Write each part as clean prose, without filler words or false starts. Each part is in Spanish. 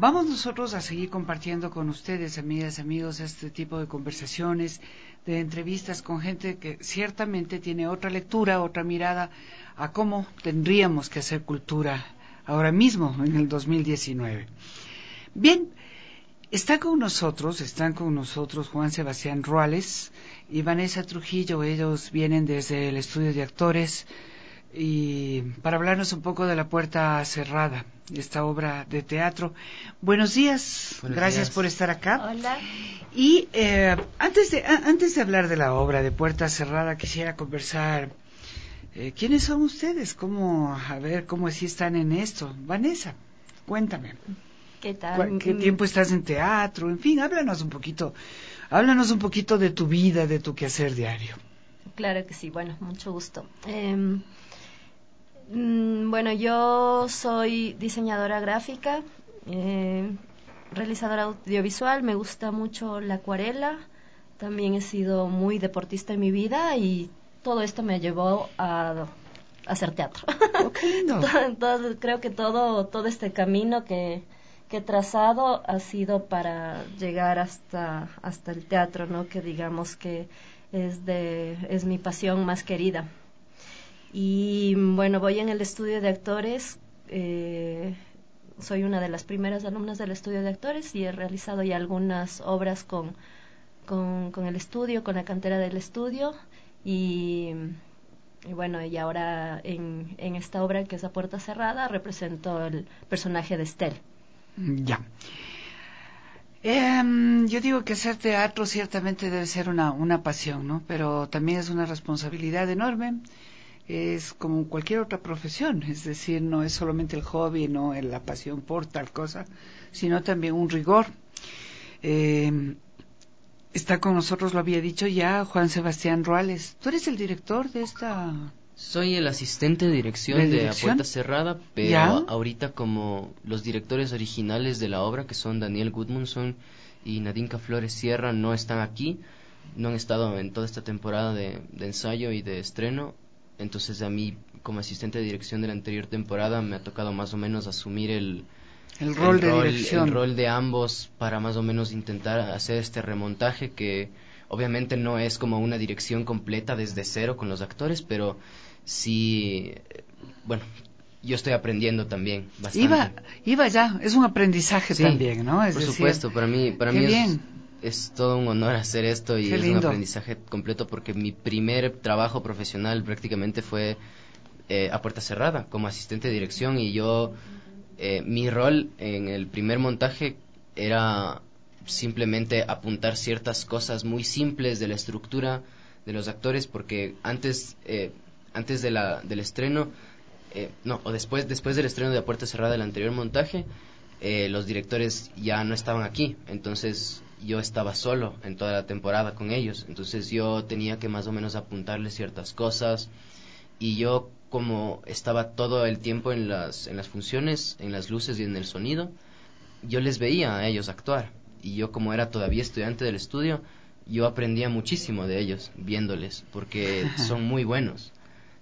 vamos nosotros a seguir compartiendo con ustedes, amigas, amigos, este tipo de conversaciones, de entrevistas con gente que ciertamente tiene otra lectura, otra mirada a cómo tendríamos que hacer cultura ahora mismo, en el 2019. Bien, están con nosotros Juan Sebastián Ruales y Vanessa Trujillo. Ellos vienen desde el estudio de actores y para hablarnos un poco de La Puerta Cerrada, esta obra de teatro. Buenos días, gracias por estar acá. Hola. Y antes de hablar de la obra de Puerta Cerrada, quisiera conversar. ¿Quiénes son ustedes? ¿Cómo así están en esto? Vanessa, cuéntame. ¿Qué tal? ¿Qué tiempo estás en teatro? En fin, háblanos un poquito de tu vida, de tu quehacer diario. Claro que sí, bueno, mucho gusto. Bueno, yo soy diseñadora gráfica, realizadora audiovisual, me gusta mucho la acuarela, también he sido muy deportista en mi vida y todo esto me llevó a hacer teatro. Oh, qué lindo. Creo que todo este camino que he trazado ha sido para llegar hasta el teatro, ¿no? Que digamos que es mi pasión más querida. Y bueno, voy en el estudio de actores, soy una de las primeras alumnas del estudio de actores y he realizado ya algunas obras con el estudio, con la cantera del estudio y bueno, y ahora en esta obra que es La Puerta Cerrada represento el personaje de Estel. Ya. Yo digo que hacer teatro ciertamente debe ser una pasión, ¿no? Pero también es una responsabilidad enorme. Es como cualquier otra profesión, es decir, no es solamente el hobby, no es la pasión por tal cosa, sino también un rigor. Está con nosotros, lo había dicho ya, Juan Sebastián Ruales. ¿Tú eres el director de esta...? Soy el asistente de dirección de La Puerta Cerrada, pero ¿Ya? ahorita como los directores originales de la obra, que son Daniel Gudmundsson y Nadinka Flores Sierra, no están aquí, no han estado en toda esta temporada de ensayo y de estreno, entonces a mí como asistente de dirección de la anterior temporada me ha tocado más o menos asumir el rol de ambos para más o menos intentar hacer este remontaje que obviamente no es como una dirección completa desde cero con los actores, pero sí, bueno, yo estoy aprendiendo también bastante. Iba ya, es un aprendizaje Sí, también, ¿no? Es por decir, supuesto, para mí es todo un honor hacer esto y Qué es lindo. un aprendizaje completo porque mi primer trabajo profesional prácticamente fue a puerta cerrada como asistente de dirección y yo mi rol en el primer montaje era simplemente apuntar ciertas cosas muy simples de la estructura de los actores porque antes del estreno o después del estreno de A Puerta Cerrada del anterior montaje los directores ya no estaban aquí, entonces yo estaba solo en toda la temporada con ellos, entonces yo tenía que más o menos apuntarles ciertas cosas y yo como estaba todo el tiempo en las funciones, en las luces y en el sonido, yo les veía a ellos actuar y yo como era todavía estudiante del estudio, yo aprendía muchísimo de ellos viéndoles porque son muy buenos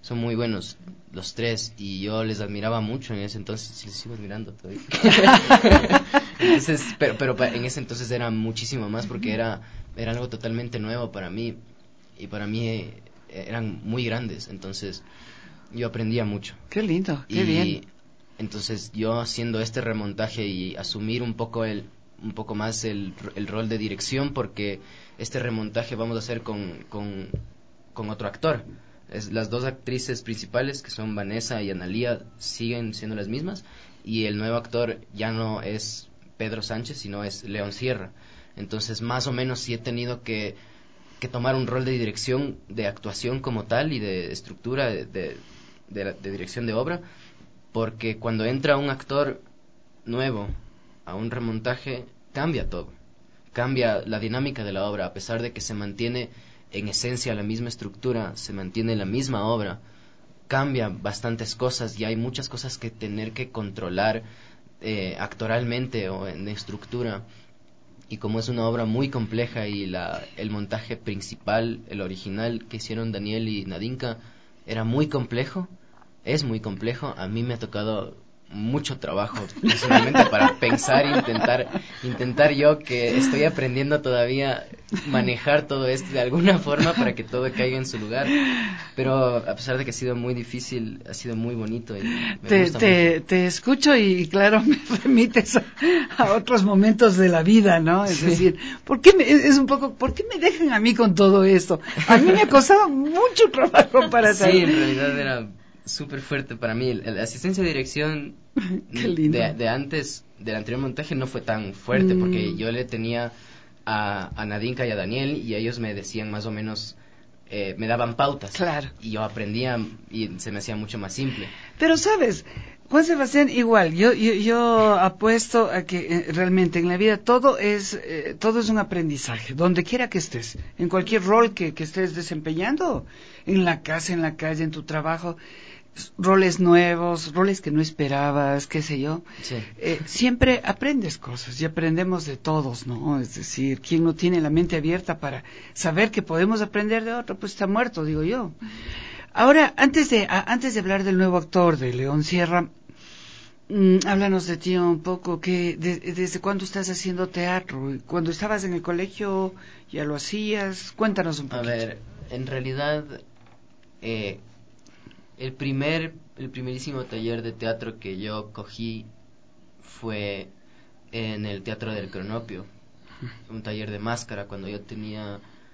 los tres y yo les admiraba mucho en ese entonces, les sigo admirando todavía. Entonces, pero en ese entonces era muchísimo más porque era algo totalmente nuevo para mí y para mí eran muy grandes, entonces yo aprendía mucho. Qué lindo, qué bien. Entonces yo haciendo este remontaje y asumir un poco más el rol de dirección porque este remontaje vamos a hacer con otro actor. Las dos actrices principales que son Vanessa y Analía siguen siendo las mismas y el nuevo actor ya no es Pedro Sánchez sino es León Sierra. Entonces más o menos sí he tenido que tomar un rol de dirección, de actuación como tal y de estructura de dirección de obra, porque cuando entra un actor nuevo a un remontaje cambia todo, cambia la dinámica de la obra, a pesar de que se mantiene en esencia la misma estructura, se mantiene la misma obra, cambia bastantes cosas y hay muchas cosas que tener que controlar actoralmente o en estructura. Y como es una obra muy compleja y el montaje principal, el original que hicieron Daniel y Nadinka, era muy complejo, es muy complejo, a mí me ha tocado mucho trabajo personalmente para pensar e intentar yo, que estoy aprendiendo todavía, manejar todo esto de alguna forma para que todo caiga en su lugar. Pero a pesar de que ha sido muy difícil, ha sido muy bonito y me gusta mucho. Te escucho y claro, me remites a otros momentos de la vida, ¿no? Es decir, ¿por qué me dejan a mí con todo esto? A mí me ha costado mucho trabajo para Sí, en realidad era súper fuerte para mí. La asistencia de dirección de antes, del anterior montaje, no fue tan fuerte porque yo le tenía a Nadinka y a Daniel y ellos me decían más o menos, me daban pautas. Claro. Y yo aprendía y se me hacía mucho más simple. Pero sabes, Juan Sebastián, igual, yo apuesto a que realmente en la vida todo es un aprendizaje, donde quiera que estés, en cualquier rol que estés desempeñando, en la casa, en la calle, en tu trabajo, roles nuevos, roles que no esperabas, qué sé yo. Sí. Siempre aprendes cosas y aprendemos de todos, ¿no? Es decir, quien no tiene la mente abierta para saber que podemos aprender de otro, pues está muerto, digo yo. Ahora, antes de hablar del nuevo actor, de León Sierra, háblanos de ti un poco, ¿desde cuándo estás haciendo teatro? ¿Cuando estabas en el colegio ya lo hacías? Cuéntanos un poquito. A ver, en realidad, el primerísimo taller de teatro que yo cogí fue en el Teatro del Cronopio, un taller de máscara cuando yo tenía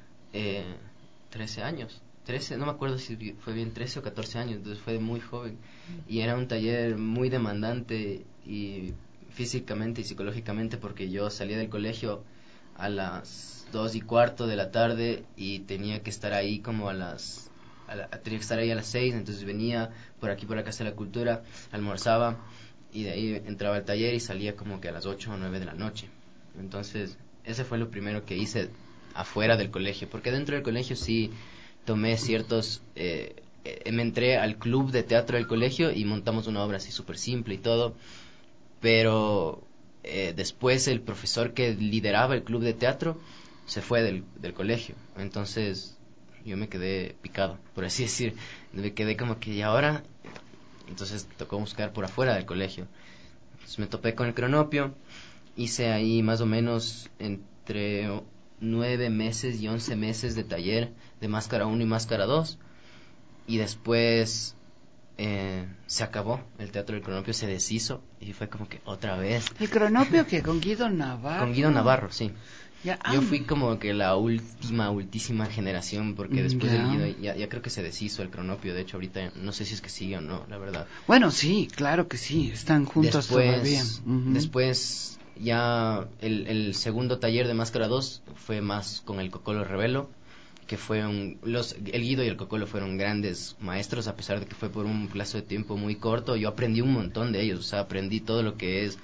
13 años. 13, no me acuerdo si fue bien 13 o 14 años, entonces fue muy joven. Y era un taller muy demandante y físicamente y psicológicamente, porque yo salía del colegio a las 2:15 de la tarde y tenía que estar ahí como tenía que estar ahí a las 6, entonces venía por aquí por la Casa de la Cultura, almorzaba y de ahí entraba al taller y salía como que a las 8 o 9 de la noche. Entonces ese fue lo primero que hice afuera del colegio, porque dentro del colegio sí tomé ciertos... me entré al club de teatro del colegio y montamos una obra así súper simple y todo, pero después el profesor que lideraba el club de teatro se fue del colegio, entonces yo me quedé picado, por así decir, me quedé como que, ¿y ahora? Entonces tocó buscar por afuera del colegio. Entonces me topé con el Cronopio, hice ahí más o menos entre 9 meses y 11 meses de taller de Máscara 1 y Máscara 2, y después se acabó, el Teatro del Cronopio se deshizo y fue como que otra vez. ¿El Cronopio que con Guido Navarro? Con Guido Navarro, sí. Ya, yo fui como que la última generación, porque después del Guido ya creo que se deshizo el Cronopio. De hecho ahorita no sé si es que sigue o no, la verdad. Bueno, sí, claro que sí, están juntos todavía. Después ya el segundo taller de Máscara 2 fue más con el Cocolo Revelo, que fue el Guido y el Cocolo fueron grandes maestros, a pesar de que fue por un plazo de tiempo muy corto. Yo aprendí un montón de ellos, o sea, aprendí todo lo que es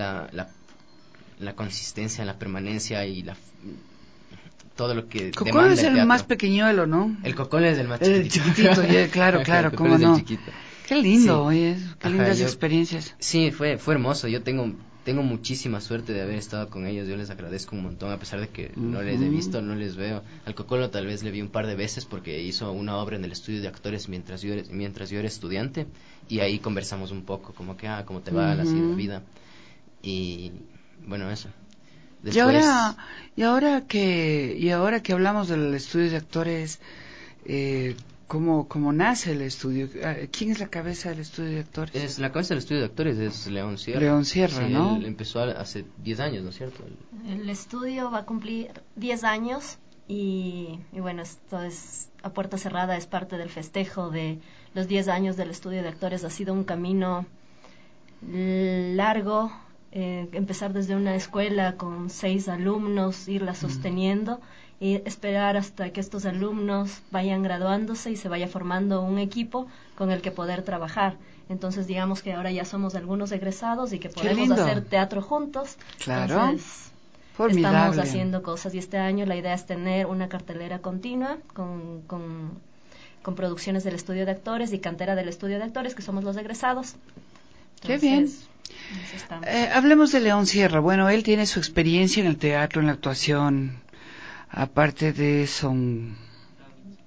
la consistencia, la permanencia y todo lo que Cocolo demanda es el teatro. Más pequeñuelo, ¿no? El Cocolo es el más chiquitito, claro, cómo no. Chiquito. Qué lindo, Sí. oye, qué lindas experiencias. Sí, fue hermoso. Yo tengo muchísima suerte de haber estado con ellos. Yo les agradezco un montón, a pesar de que no les he visto, no les veo. Al Cocolo tal vez le vi un par de veces porque hizo una obra en el estudio de actores mientras yo era estudiante, y ahí conversamos un poco, como que, cómo te va la vida. Y bueno, eso. Después... Y ahora que hablamos del estudio de actores, ¿cómo nace el estudio? ¿Quién es la cabeza del estudio de actores? La cabeza del estudio de actores es León Sierra. León Sierra, sí, ¿no? Él empezó hace 10 años, ¿no es cierto? El estudio va a cumplir 10 años y bueno, esto es a puerta cerrada, es parte del festejo de los 10 años del estudio de actores. Ha sido un camino largo, empezar desde una escuela con 6 alumnos, irla sosteniendo y esperar hasta que estos alumnos vayan graduándose y se vaya formando un equipo con el que poder trabajar. Entonces digamos que ahora ya somos algunos egresados y que podemos hacer teatro juntos. Claro. Entonces estamos haciendo cosas, y este año la idea es tener una cartelera continua con producciones del estudio de actores y cantera del estudio de actores, que somos los egresados. Qué bien. Hablemos de León Sierra. Bueno, él tiene su experiencia en el teatro, en la actuación. Aparte de eso, un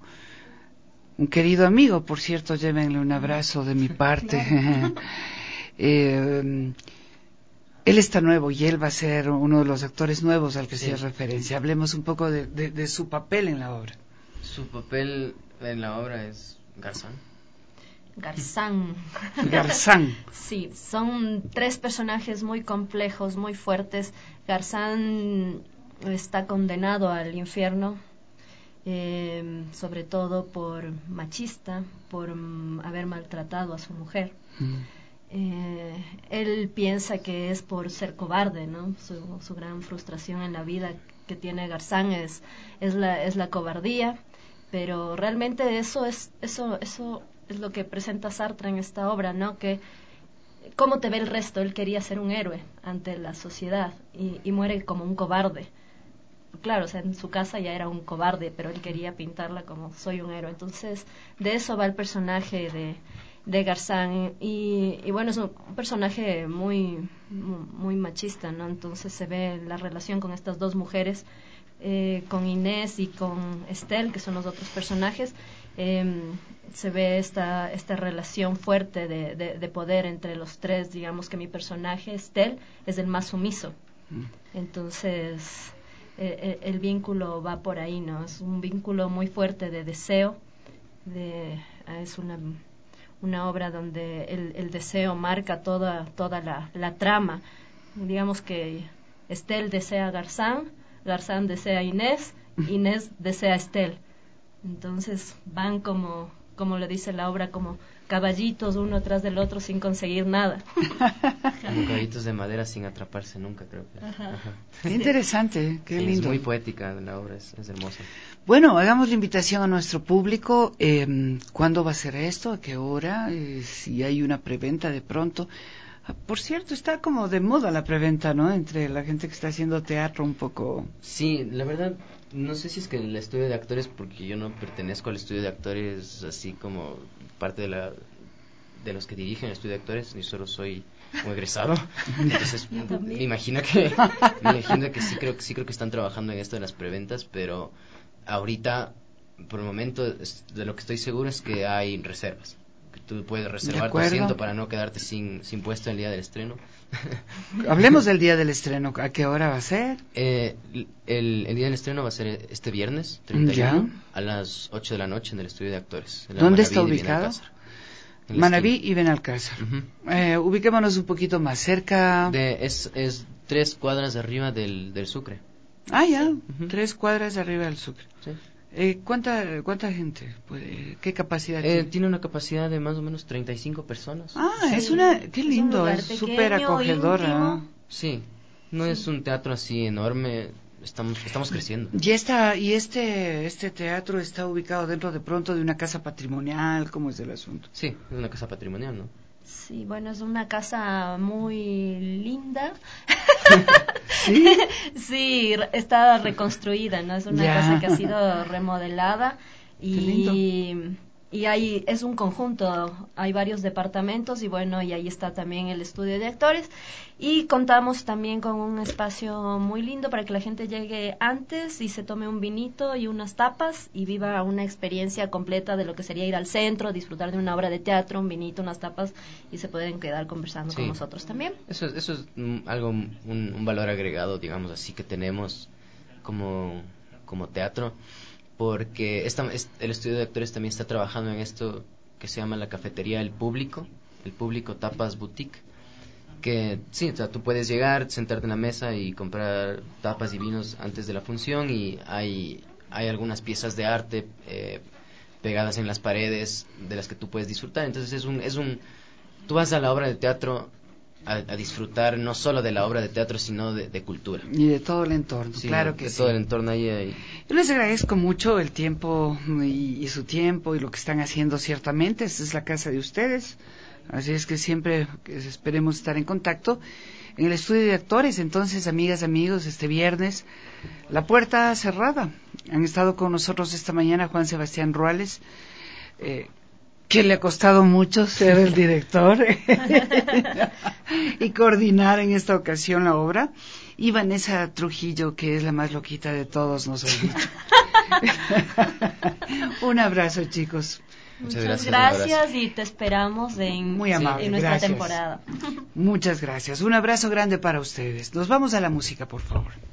querido amigo, por cierto, llévenle un abrazo de mi parte. él está nuevo y él va a ser uno de los actores nuevos al que se hace referencia. Hablemos un poco de su papel en la obra. Su papel en la obra es Garzán. Garzán. Sí, son 3 personajes muy complejos, muy fuertes. Garzán está condenado al infierno, sobre todo por machista, por haber maltratado a su mujer. Él piensa que es por ser cobarde, ¿no? Su gran frustración en la vida que tiene Garzán es la cobardía, pero realmente eso es lo que presenta Sartre en esta obra, ¿no? Que cómo te ve el resto. Él quería ser un héroe ante la sociedad y muere como un cobarde. Claro, o sea, en su casa ya era un cobarde, pero él quería pintarla como soy un héroe. Entonces, de eso va el personaje de Garzán y bueno, es un personaje muy machista, ¿no? Entonces se ve la relación con estas 2 mujeres, con Inés y con Estel, que son los otros personajes. Se ve esta relación fuerte de poder entre los 3. Digamos que mi personaje, Estel, es el más sumiso. Entonces, el vínculo va por ahí, ¿no? Es un vínculo muy fuerte de deseo. Es una obra donde el deseo marca toda la trama. Digamos que Estel desea a Garzán, Garzán desea a Inés, Inés desea a Estel. Entonces van como le dice la obra, como caballitos uno tras del otro sin conseguir nada. Como caballitos de madera sin atraparse nunca, creo que. Ajá. Qué interesante, qué lindo. Es muy poética la obra, es hermosa. Bueno, hagamos la invitación a nuestro público. ¿Cuándo va a ser esto? ¿A qué hora? Si hay una preventa de pronto. Por cierto, está como de moda la preventa, ¿no? Entre la gente que está haciendo teatro un poco. Sí, la verdad, no sé si es que el estudio de actores, porque yo no pertenezco al estudio de actores así como parte de los que dirigen el estudio de actores, ni solo soy un egresado. Entonces, me imagino que sí creo que están trabajando en esto de las preventas, pero ahorita, por el momento, de lo que estoy seguro es que hay reservas. Tú puedes reservar tu asiento para no quedarte sin puesto el día del estreno. Hablemos del día del estreno. ¿A qué hora va a ser? El día del estreno va a ser este viernes 31 a las 8 de la noche en el estudio de actores. ¿Dónde está ubicado? Manaví y Benalcázar. Ubiquémonos un poquito más cerca. Es 3 cuadras de arriba del Sucre. Ah, ya. 3 cuadras de arriba del Sucre. Sí. ¿Cuánta gente? ¿Qué capacidad tiene? Tiene una capacidad de más o menos 35 personas. Ah, sí. Qué lindo, es súper acogedora. Sí, no es un teatro así enorme, estamos creciendo. ¿Y este teatro está ubicado dentro de pronto de una casa patrimonial? ¿Cómo es el asunto? Sí, es una casa patrimonial, ¿no? Sí, bueno, es una casa muy linda. ¿Sí? Sí, está reconstruida, ¿no? Es una casa que ha sido remodelada y es un conjunto, hay varios departamentos y bueno, y ahí está también el estudio de actores y contamos también con un espacio muy lindo para que la gente llegue antes y se tome un vinito y unas tapas y viva una experiencia completa de lo que sería ir al centro, disfrutar de una obra de teatro, un vinito, unas tapas y se pueden quedar conversando con nosotros también. Eso es algo, un valor agregado, digamos así, que tenemos como teatro. Porque el estudio de actores también está trabajando en esto que se llama la cafetería El Público Tapas Boutique, que sí, o sea, tú puedes llegar, sentarte en la mesa y comprar tapas y vinos antes de la función y hay algunas piezas de arte pegadas en las paredes de las que tú puedes disfrutar. Entonces tú vas a la obra de teatro a disfrutar no solo de la obra de teatro, sino de cultura. Y de todo el entorno, sí, claro que sí. De todo el entorno ahí. Yo les agradezco mucho el tiempo y su tiempo y lo que están haciendo ciertamente. Esta es la casa de ustedes, así es que siempre esperemos estar en contacto. En el estudio de actores, entonces, amigas, amigos, este viernes, la puerta cerrada. Han estado con nosotros esta mañana Juan Sebastián Ruales, que le ha costado mucho ser el director y coordinar en esta ocasión la obra, y Vanessa Trujillo, que es la más loquita de todos, nos ha dicho. Un abrazo, chicos. Muchas gracias y te esperamos Muy amable, en nuestra gracias. temporada. Muchas gracias. Un abrazo grande para ustedes. Nos vamos a la música, por favor.